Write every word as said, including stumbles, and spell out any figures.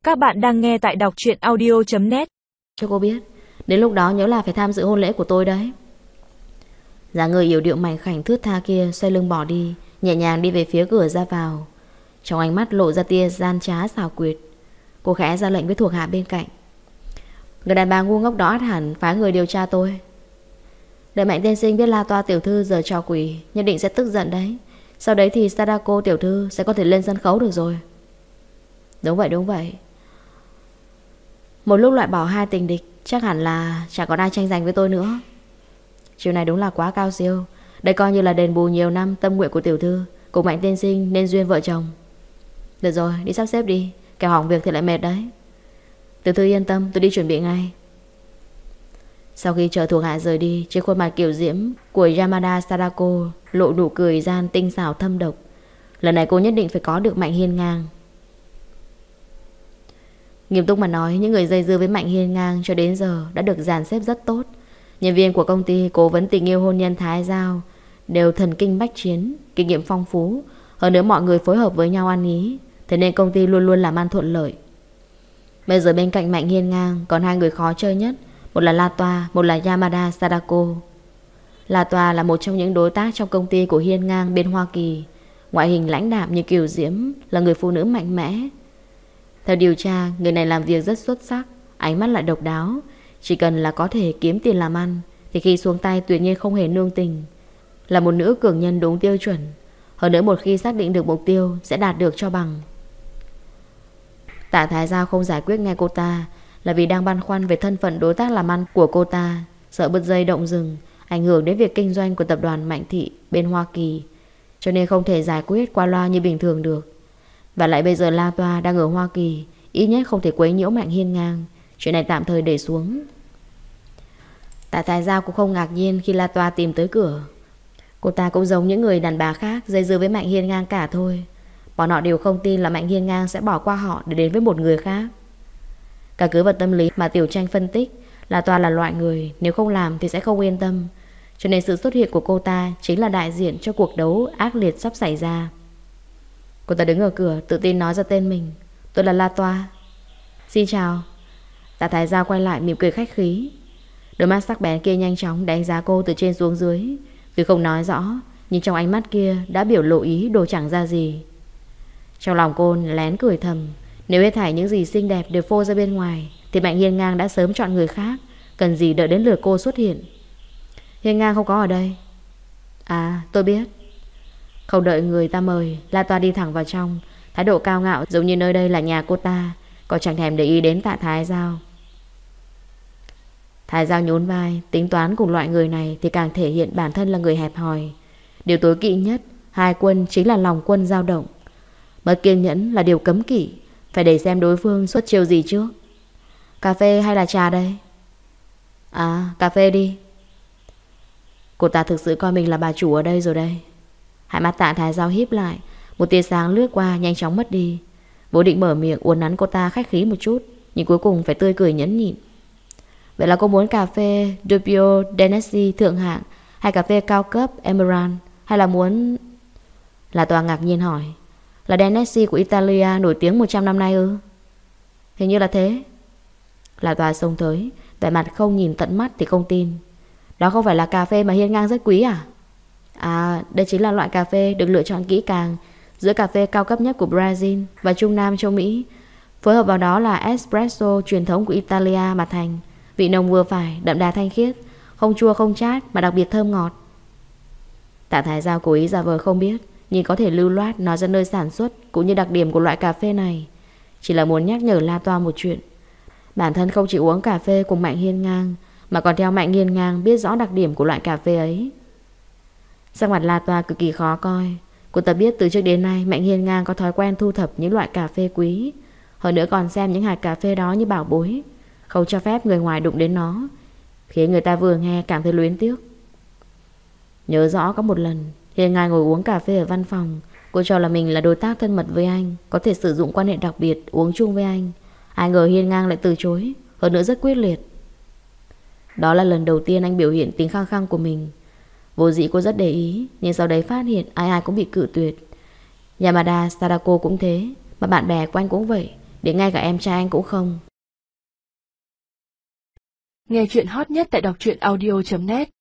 Các bạn đang nghe tại đọc truyện audio chấm net. Cho cô biết, đến lúc đó nhớ là phải tham dự hôn lễ của tôi đấy. Dáng người yểu điệu mảnh khảnh thướt tha kia xoay lưng bỏ đi, nhẹ nhàng đi về phía cửa ra vào. Trong ánh mắt lộ ra tia gian trá xảo quyệt. Cô khẽ ra lệnh với thuộc hạ bên cạnh. Người đàn bà ngu ngốc đó ắt hẳn phái người điều tra tôi. Đợi Mạnh tiên sinh biết La Toa tiểu thư giờ trò quỷ, nhất định sẽ tức giận đấy. Sau đấy thì Sadako tiểu thư sẽ có thể lên sân khấu được rồi. Đúng vậy đúng vậy. Một lúc loại bỏ hai tình địch, chắc hẳn là chẳng còn ai tranh giành với tôi nữa. Chiều này đúng là quá cao siêu. Đây coi như là đền bù nhiều năm tâm nguyện của tiểu thư cùng Mạnh tiên sinh nên duyên vợ chồng. Được rồi, đi sắp xếp đi, kẻo hỏng việc thì lại mệt đấy. Tiểu thư yên tâm, tôi đi chuẩn bị ngay. Sau khi chờ thuộc hạ rời đi, trên khuôn mặt kiểu diễm của Yamada Sadako lộ nụ cười gian tinh xảo thâm độc. Lần này cô nhất định phải có được Mạnh Hiên Ngang. Nghiêm túc mà nói, những người dây dưa với Mạnh Hiên Ngang cho đến giờ đã được dàn xếp rất tốt. Nhân viên của công ty cố vấn tình yêu hôn nhân Thái Giao đều thần kinh bách chiến, kinh nghiệm phong phú. Hơn nữa mọi người phối hợp với nhau ăn ý, thế nên công ty luôn luôn làm ăn thuận lợi. Bây giờ bên cạnh Mạnh Hiên Ngang còn hai người khó chơi nhất. Một là La Toa, một là Yamada Sadako. La Toa là một trong những đối tác trong công ty của Hiên Ngang bên Hoa Kỳ. Ngoại hình lãnh đạm như kiều diễm, là người phụ nữ mạnh mẽ. Theo điều tra, người này làm việc rất xuất sắc, ánh mắt lại độc đáo. Chỉ cần là có thể kiếm tiền làm ăn thì khi xuống tay tuyệt nhiên không hề nương tình. Là một nữ cường nhân đúng tiêu chuẩn. Hơn nữa một khi xác định được mục tiêu sẽ đạt được cho bằng. Tạ Thái Giao không giải quyết ngay cô ta là vì đang băn khoăn về thân phận đối tác làm ăn của cô ta, sợ bứt dây động rừng ảnh hưởng đến việc kinh doanh của tập đoàn Mạnh Thị bên Hoa Kỳ, cho nên không thể giải quyết qua loa như bình thường được. Và lại bây giờ La Toa đang ở Hoa Kỳ, ít nhất không thể quấy nhiễu Mạnh Hiên Ngang. Chuyện này tạm thời để xuống. Tạ Thái Giao cũng không ngạc nhiên khi La Toa tìm tới cửa. Cô ta cũng giống những người đàn bà khác dây dưa với Mạnh Hiên Ngang cả thôi. Bọn họ đều không tin là Mạnh Hiên Ngang sẽ bỏ qua họ để đến với một người khác. Cả cứ vào tâm lý mà Tiểu Tranh phân tích, La Toa là loại người nếu không làm thì sẽ không yên tâm. Cho nên sự xuất hiện của cô ta chính là đại diện cho cuộc đấu ác liệt sắp xảy ra. Cô ta đứng ở cửa tự tin nói ra tên mình. Tôi là La Toa. Xin chào. Tạ Thái Giao quay lại mỉm cười khách khí. Đôi mắt sắc bén kia nhanh chóng đánh giá cô từ trên xuống dưới. Tuy không nói rõ, nhưng trong ánh mắt kia đã biểu lộ ý đồ chẳng ra gì. Trong lòng cô lén cười thầm. Nếu hết thảy những gì xinh đẹp đều phô ra bên ngoài thì Mạnh Hiên Ngang đã sớm chọn người khác, cần gì đợi đến lượt cô xuất hiện. Hiên Ngang không có ở đây. À tôi biết. Không đợi người ta mời, La Toa đi thẳng vào trong, thái độ cao ngạo giống như nơi đây là nhà cô ta, còn chẳng thèm để ý đến Tạ Thái Giao. Thái Giao nhún vai, tính toán cùng loại người này thì càng thể hiện bản thân là người hẹp hòi. Điều tối kỵ nhất hai quân chính là lòng quân dao động. Mất kiên nhẫn là điều cấm kỵ, phải để xem đối phương xuất chiêu gì trước. Cà phê hay là trà đây? À, cà phê đi. Cô ta thực sự coi mình là bà chủ ở đây rồi đây. Hai mắt Tạ Thái Giao híp lại, một tia sáng lướt qua nhanh chóng mất đi. Vốn định mở miệng uốn nắn cô ta khách khí một chút, nhưng cuối cùng phải tươi cười nhẫn nhịn. Vậy là cô muốn cà phê Doppio Denesi thượng hạng hay cà phê cao cấp Emerald, hay là muốn... La Toa ngạc nhiên hỏi. Là Denesi của Italia nổi tiếng một trăm năm nay ư? Hình như là thế. La Toa xông tới, vẻ mặt không nhìn tận mắt thì không tin. Đó không phải là cà phê mà Hiên Ngang rất quý à? À, đây chính là loại cà phê được lựa chọn kỹ càng giữa cà phê cao cấp nhất của Brazil và Trung Nam châu Mỹ. Phối hợp vào đó là espresso truyền thống của Italia mà thành. Vị nồng vừa phải, đậm đà thanh khiết, không chua không chát mà đặc biệt thơm ngọt. Tạ Thái Giao cố ý giả vờ không biết, nhưng có thể lưu loát nói ra nơi sản xuất cũng như đặc điểm của loại cà phê này. Chỉ là muốn nhắc nhở La Toa một chuyện. Bản thân không chỉ uống cà phê cùng Mạnh Hiên Ngang, mà còn theo Mạnh Hiên Ngang biết rõ đặc điểm của loại cà phê ấy. Sắc mặt La Toa cực kỳ khó coi. Cô ta biết từ trước đến nay Mạnh Hiên Ngang có thói quen thu thập những loại cà phê quý, hơn nữa còn xem những hạt cà phê đó như bảo bối, không cho phép người ngoài đụng đến nó, khiến người ta vừa nghe cảm thấy luyến tiếc. Nhớ rõ có một lần Hiên Ngang ngồi uống cà phê ở văn phòng. Cô cho là mình là đối tác thân mật với anh, có thể sử dụng quan hệ đặc biệt uống chung với anh. Ai ngờ Hiên Ngang lại từ chối, hơn nữa rất quyết liệt. Đó là lần đầu tiên anh biểu hiện tính khăng khăng của mình. Vô dĩ cô rất để ý, nhưng sau đấy phát hiện ai ai cũng bị cự tuyệt. Yamada Sadako cũng thế, mà bạn bè của anh cũng vậy. Đến ngay cả em trai anh cũng không. Nghe chuyện hot nhất tại đọc truyện audio chấm net.